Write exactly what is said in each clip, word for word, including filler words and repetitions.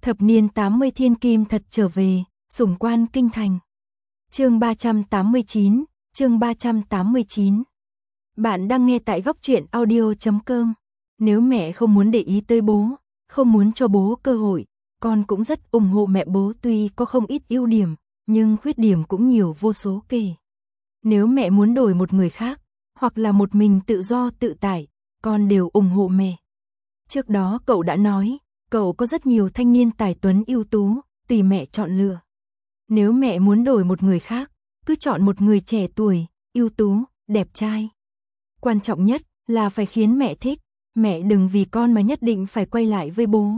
Thập niên tám mươi thiên kim thật trở về, sủng quan kinh thành. Chương ba trăm tám mươi chín, chương ba trăm tám mươi chín. Bạn đang nghe tại góc truyện audio chấm com. Nếu mẹ không muốn để ý tới bố, không muốn cho bố cơ hội, con cũng rất ủng hộ mẹ. Bố tuy có không ít ưu điểm, nhưng khuyết điểm cũng nhiều vô số kể. Nếu mẹ muốn đổi một người khác, hoặc là một mình tự do tự tại, con đều ủng hộ mẹ. Trước đó cậu đã nói, cậu có rất nhiều thanh niên tài tuấn ưu tú, tùy mẹ chọn lựa. Nếu mẹ muốn đổi một người khác, cứ chọn một người trẻ tuổi, ưu tú, đẹp trai. Quan trọng nhất là phải khiến mẹ thích, mẹ đừng vì con mà nhất định phải quay lại với bố.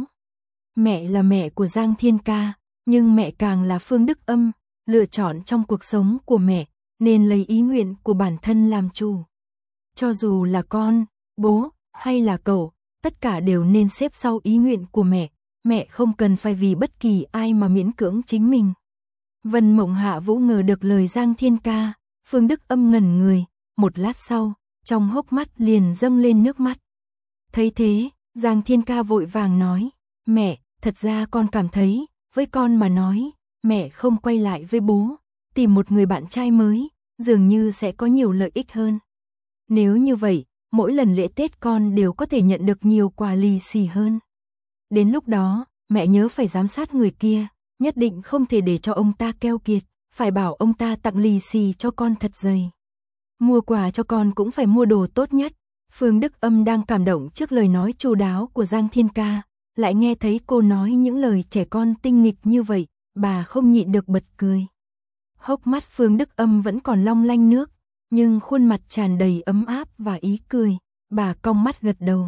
Mẹ là mẹ của Giang Thiên Ca, nhưng mẹ càng là Phương Đức Âm, lựa chọn trong cuộc sống của mẹ, nên lấy ý nguyện của bản thân làm chủ. Cho dù là con, bố, hay là cậu, tất cả đều nên xếp sau ý nguyện của mẹ, mẹ không cần phải vì bất kỳ ai mà miễn cưỡng chính mình. Vân Mộng Hạ Vũ ngờ được lời Giang Thiên Ca, Phương Đức Âm ngẩn người, một lát sau, trong hốc mắt liền dâng lên nước mắt. Thấy thế, Giang Thiên Ca vội vàng nói, mẹ, thật ra con cảm thấy, với con mà nói, mẹ không quay lại với bố, tìm một người bạn trai mới, dường như sẽ có nhiều lợi ích hơn. Nếu như vậy, mỗi lần lễ Tết con đều có thể nhận được nhiều quà lì xì hơn. Đến lúc đó, mẹ nhớ phải giám sát người kia, nhất định không thể để cho ông ta keo kiệt, phải bảo ông ta tặng lì xì cho con thật dày. Mua quà cho con cũng phải mua đồ tốt nhất. Phương Đức Âm đang cảm động trước lời nói chu đáo của Giang Thiên Ca, lại nghe thấy cô nói những lời trẻ con tinh nghịch như vậy, bà không nhịn được bật cười. Hốc mắt Phương Đức Âm vẫn còn long lanh nước, nhưng khuôn mặt tràn đầy ấm áp và ý cười, bà cong mắt gật đầu.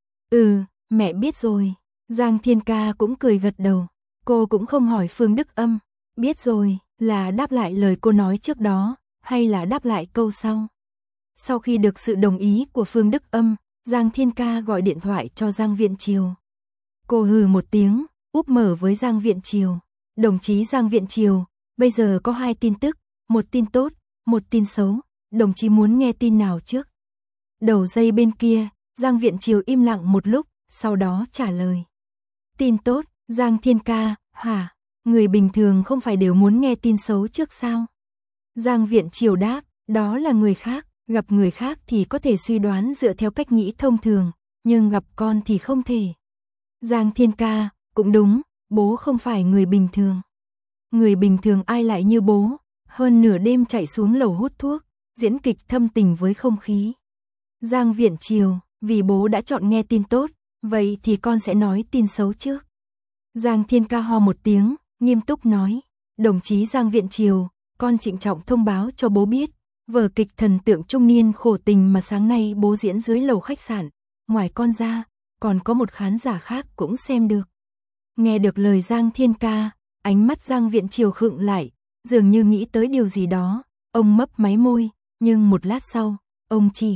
Ừ, mẹ biết rồi. Giang Thiên Ca cũng cười gật đầu, cô cũng không hỏi Phương Đức Âm, biết rồi, là đáp lại lời cô nói trước đó, hay là đáp lại câu sau. Sau khi được sự đồng ý của Phương Đức Âm, Giang Thiên Ca gọi điện thoại cho Giang Viễn Triều. Cô hừ một tiếng, úp mở với Giang Viễn Triều. Đồng chí Giang Viễn Triều, bây giờ có hai tin tức, một tin tốt, một tin xấu, đồng chí muốn nghe tin nào trước? Đầu dây bên kia, Giang Viễn Triều im lặng một lúc, sau đó trả lời. Tin tốt, Giang Thiên Ca, hả? Người bình thường không phải đều muốn nghe tin xấu trước sao? Giang Viễn Triều đáp, đó là người khác, gặp người khác thì có thể suy đoán dựa theo cách nghĩ thông thường, nhưng gặp con thì không thể. Giang Thiên Ca, cũng đúng, bố không phải người bình thường. Người bình thường ai lại như bố, hơn nửa đêm chạy xuống lầu hút thuốc, diễn kịch thâm tình với không khí. Giang Viễn Triều, vì bố đã chọn nghe tin tốt, vậy thì con sẽ nói tin xấu trước. Giang Thiên Ca ho một tiếng, nghiêm túc nói, đồng chí Giang Viễn Triều, con trịnh trọng thông báo cho bố biết, vở kịch Thần tượng trung niên khổ tình mà sáng nay bố diễn dưới lầu khách sạn, ngoài con ra, còn có một khán giả khác cũng xem được. Nghe được lời Giang Thiên Ca, ánh mắt Giang Viễn Triều khựng lại, dường như nghĩ tới điều gì đó, ông mấp máy môi, nhưng một lát sau, ông chỉ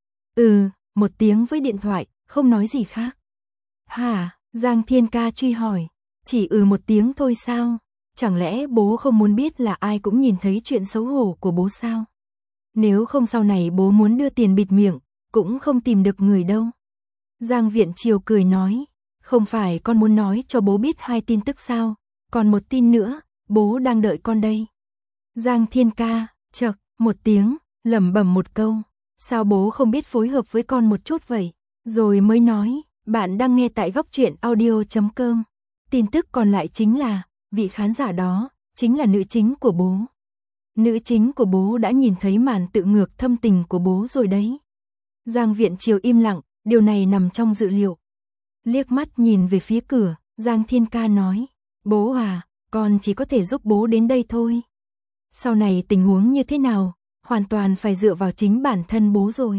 ừ, một tiếng với điện thoại, không nói gì khác. Hả? Giang Thiên Ca truy hỏi, chỉ ừ một tiếng thôi sao? Chẳng lẽ bố không muốn biết là ai cũng nhìn thấy chuyện xấu hổ của bố sao? Nếu không sau này bố muốn đưa tiền bịt miệng, cũng không tìm được người đâu. Giang Viễn Triều cười nói, không phải con muốn nói cho bố biết hai tin tức sao, còn một tin nữa, bố đang đợi con đây. Giang Thiên Ca, chậc, một tiếng, lẩm bẩm một câu, sao bố không biết phối hợp với con một chút vậy? Rồi mới nói, bạn đang nghe tại góc truyện audio chấm com. Tin tức còn lại chính là, vị khán giả đó, chính là nữ chính của bố. Nữ chính của bố đã nhìn thấy màn tự ngược thâm tình của bố rồi đấy. Giang Viễn Triều im lặng, điều này nằm trong dự liệu. Liếc mắt nhìn về phía cửa, Giang Thiên Ca nói, bố à, con chỉ có thể giúp bố đến đây thôi. Sau này tình huống như thế nào, hoàn toàn phải dựa vào chính bản thân bố rồi.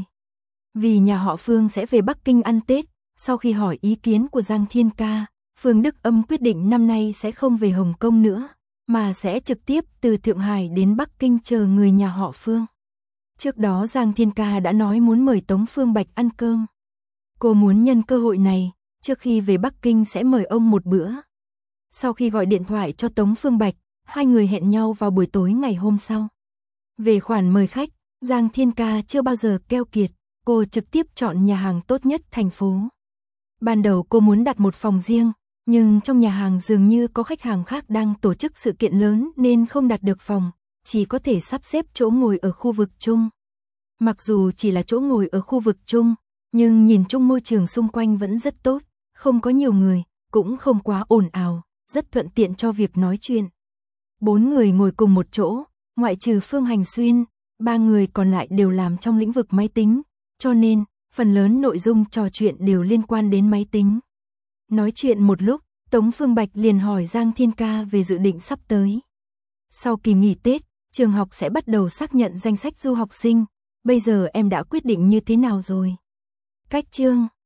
Vì nhà họ Phương sẽ về Bắc Kinh ăn Tết, sau khi hỏi ý kiến của Giang Thiên Ca, Phương Đức Âm quyết định năm nay sẽ không về Hồng Kông nữa, mà sẽ trực tiếp từ Thượng Hải đến Bắc Kinh chờ người nhà họ Phương. Trước đó Giang Thiên Ca đã nói muốn mời Tống Phương Bạch ăn cơm. Cô muốn nhân cơ hội này, trước khi về Bắc Kinh sẽ mời ông một bữa. Sau khi gọi điện thoại cho Tống Phương Bạch, hai người hẹn nhau vào buổi tối ngày hôm sau. Về khoản mời khách, Giang Thiên Ca chưa bao giờ keo kiệt, cô trực tiếp chọn nhà hàng tốt nhất thành phố. Ban đầu cô muốn đặt một phòng riêng, Nhưng trong nhà hàng dường như có khách hàng khác đang tổ chức sự kiện lớn nên không đặt được phòng, chỉ có thể sắp xếp chỗ ngồi ở khu vực chung. Mặc dù chỉ là chỗ ngồi ở khu vực chung, nhưng nhìn chung môi trường xung quanh vẫn rất tốt, không có nhiều người, cũng không quá ồn ào, rất thuận tiện cho việc nói chuyện. Bốn người ngồi cùng một chỗ, ngoại trừ Phương Hành Xuyên, ba người còn lại đều làm trong lĩnh vực máy tính, cho nên, phần lớn nội dung trò chuyện đều liên quan đến máy tính. Nói chuyện một lúc, Tống Phương Bạch liền hỏi Giang Thiên Ca về dự định sắp tới. Sau kỳ nghỉ Tết, trường học sẽ bắt đầu xác nhận danh sách du học sinh, bây giờ em đã quyết định như thế nào rồi? Cách chương